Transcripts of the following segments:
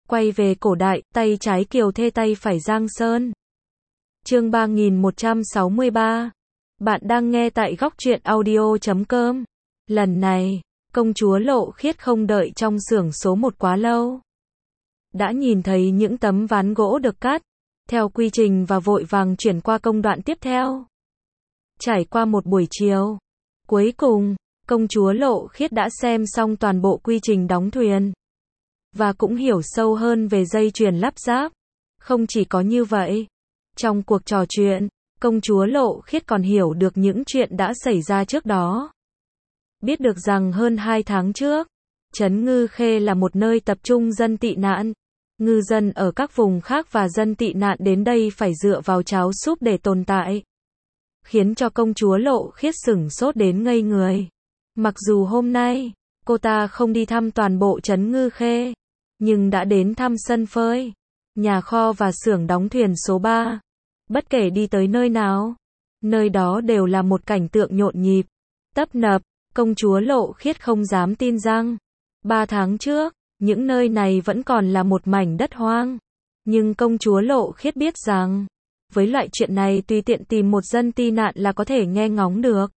Quay về cổ đại, tay trái Kiều Thê tay phải Giang Sơn. Chương 3163. Bạn đang nghe tại góc truyện audio.com. Lần này, công chúa Lộ Khiết không đợi trong xưởng số 1 quá lâu. Đã nhìn thấy những tấm ván gỗ được cắt, theo quy trình và vội vàng chuyển qua công đoạn tiếp theo. Trải qua một buổi chiều, cuối cùng, công chúa Lộ Khiết đã xem xong toàn bộ quy trình đóng thuyền. Và cũng hiểu sâu hơn về dây chuyền lắp ráp. Không chỉ có như vậy, trong cuộc trò chuyện, công chúa Lộ Khiết còn hiểu được những chuyện đã xảy ra trước đó. Biết được rằng hơn 2 tháng trước, trấn Ngư Khê là một nơi tập trung dân tị nạn. Ngư dân ở các vùng khác và dân tị nạn đến đây phải dựa vào cháo súp để tồn tại. Khiến cho công chúa Lộ Khiết sửng sốt đến ngây người. Mặc dù hôm nay, cô ta không đi thăm toàn bộ trấn Ngư Khê, nhưng đã đến thăm sân phơi, nhà kho và xưởng đóng thuyền số 3. Bất kể đi tới nơi nào, nơi đó đều là một cảnh tượng nhộn nhịp, tấp nập. Công chúa Lộ Khiết không dám tin rằng 3 tháng trước, những nơi này vẫn còn là một mảnh đất hoang. Nhưng công chúa Lộ Khiết biết rằng, với loại chuyện này tùy tiện tìm một dân tị nạn là có thể nghe ngóng được.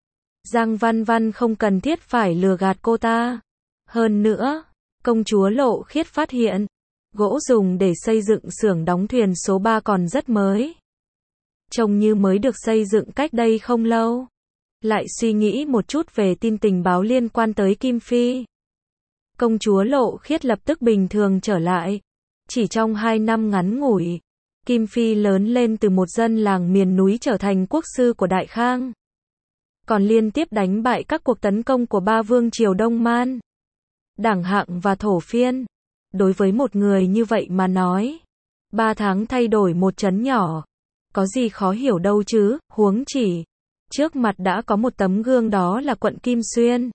Giang Văn Văn không cần thiết phải lừa gạt cô ta. Hơn nữa, công chúa Lộ Khiết phát hiện, gỗ dùng để xây dựng xưởng đóng thuyền số 3 còn rất mới. Trông như mới được xây dựng cách đây không lâu. Lại suy nghĩ một chút về tin tình báo liên quan tới Kim Phi. Công chúa Lộ Khiết lập tức bình thường trở lại. Chỉ trong 2 năm ngắn ngủi, Kim Phi lớn lên từ một dân làng miền núi trở thành quốc sư của Đại Khang. Còn liên tiếp đánh bại các cuộc tấn công của 3 vương triều Đông Man, Đảng Hạng và Thổ Phiên. Đối với một người như vậy mà nói, 3 tháng thay đổi một trấn nhỏ, có gì khó hiểu đâu chứ, huống chỉ, trước mặt đã có một tấm gương, đó là quận Kim Xuyên.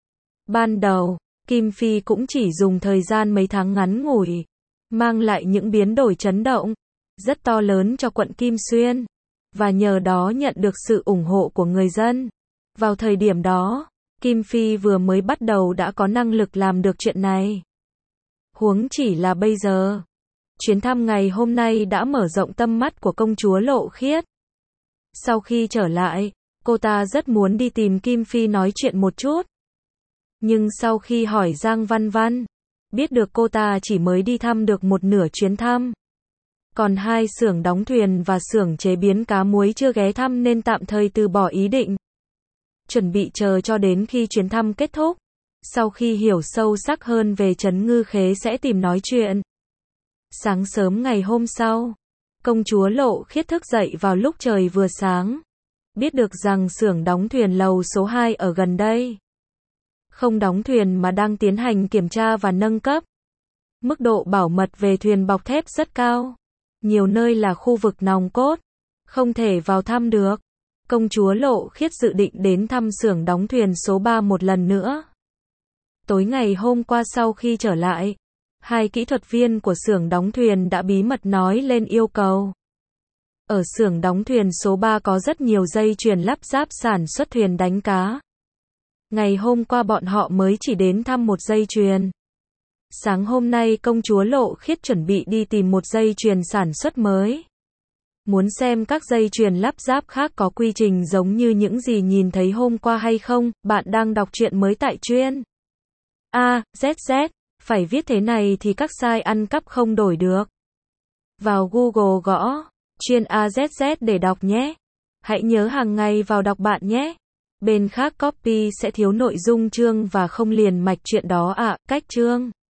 Ban đầu, Kim Phi cũng chỉ dùng thời gian mấy tháng ngắn ngủi, mang lại những biến đổi chấn động, rất to lớn cho quận Kim Xuyên, và nhờ đó nhận được sự ủng hộ của người dân. Vào thời điểm đó, Kim Phi vừa mới bắt đầu đã có năng lực làm được chuyện này. Huống chỉ là bây giờ, chuyến thăm ngày hôm nay đã mở rộng tâm mắt của công chúa Lộ Khiết. Sau khi trở lại, cô ta rất muốn đi tìm Kim Phi nói chuyện một chút. Nhưng sau khi hỏi Giang Văn Văn, biết được cô ta chỉ mới đi thăm được một nửa chuyến thăm. Còn 2 xưởng đóng thuyền và xưởng chế biến cá muối chưa ghé thăm nên tạm thời từ bỏ ý định. Chuẩn bị chờ cho đến khi chuyến thăm kết thúc. Sau khi hiểu sâu sắc hơn về trấn Ngư Khê sẽ tìm nói chuyện. Sáng sớm ngày hôm sau, công chúa Lộ Khiết thức dậy vào lúc trời vừa sáng. Biết được rằng xưởng đóng thuyền lầu số 2 ở gần đây không đóng thuyền mà đang tiến hành kiểm tra và nâng cấp. Mức độ bảo mật về thuyền bọc thép rất cao. Nhiều nơi là khu vực nòng cốt, không thể vào thăm được. Công chúa Lộ Khiết dự định đến thăm xưởng đóng thuyền số 3 một lần nữa. Tối ngày hôm qua sau khi trở lại, 2 kỹ thuật viên của xưởng đóng thuyền đã bí mật nói lên yêu cầu. Ở xưởng đóng thuyền số 3 có rất nhiều dây chuyền lắp ráp sản xuất thuyền đánh cá. Ngày hôm qua bọn họ mới chỉ đến thăm một dây chuyền. Sáng hôm nay công chúa Lộ Khiết chuẩn bị đi tìm một dây chuyền sản xuất mới. Muốn xem các dây chuyền lắp ráp khác có quy trình giống như những gì nhìn thấy hôm qua hay không. Bạn đang đọc truyện mới tại truyện AZZ. Phải viết thế này thì các site ăn cắp không đổi được. Vào Google gõ truyện AZZ để đọc nhé. Hãy nhớ hàng ngày vào đọc bạn nhé. Bên khác copy sẽ thiếu nội dung chương và không liền mạch chuyện đó ạ. Cách chương